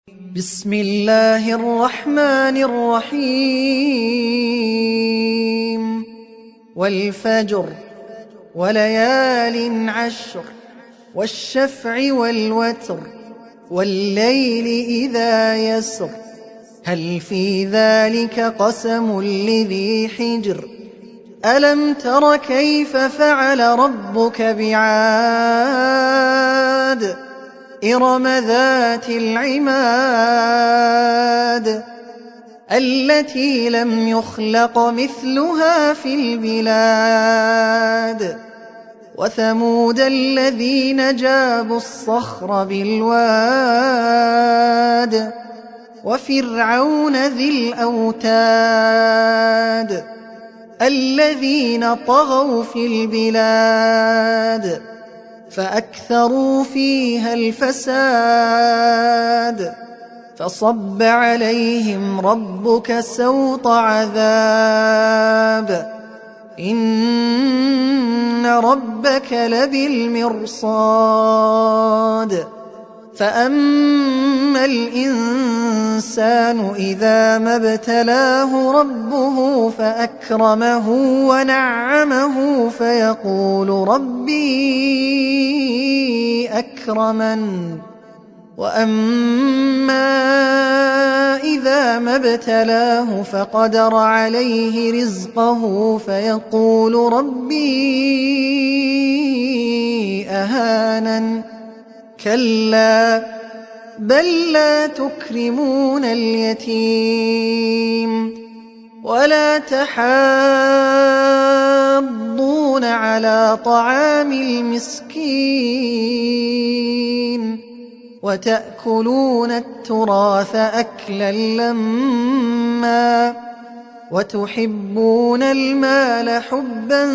بسم الله الرحمن الرحيم والفجر وليال عشر والشفع والوتر والليل إذا يسر هل في ذلك قسم لذي حجر ألم تر كيف فعل ربك بعاد إرم ذات العماد التي لم يخلق مثلها في البلاد وثمود الذين جابوا الصخر بالواد وفرعون ذي الأوتاد الذين طغوا في البلاد فأكثروا فيها الفساد فصب عليهم ربك سوط عذاب إن ربك لبالمرصاد فأما الإنسان إذا ما ابتلاه ربه فأكرمه ونعمه فيقول ربي أكرمن وأما إذا ما ابتلاه فقدر عليه رزقه فيقول ربي أهانن كلا بل لا تكرمون اليتيم ولا تحاضون على طعام المسكين وتأكلون التراث أكلا لما وتحبون المال حبا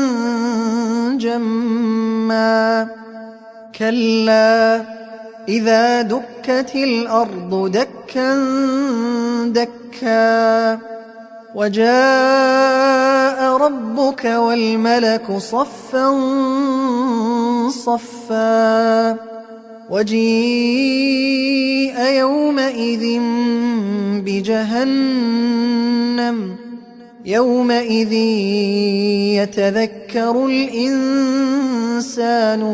جما كلا إذا دكت الأرض دكا دكا وجاء ربك والملك صفا صفا وجيء يومئذ بجهنم يومئذ يتذكر الإنسان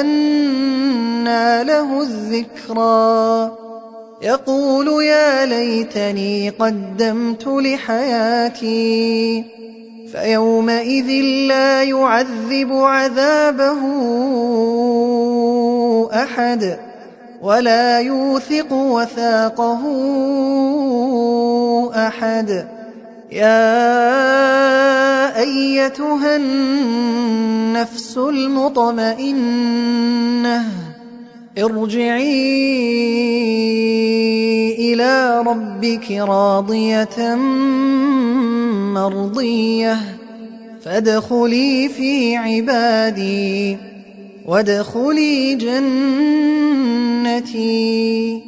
وأنى له الذكرى يقول يا ليتني قدمت لحياتي فيومئذ لا يعذب عذابه أحد ولا يوثق وثاقه أحد يا أيتها النفس المطمئنة ارجعي إلى ربك راضية مرضية فادخلي في عبادي وادخلي جنتي.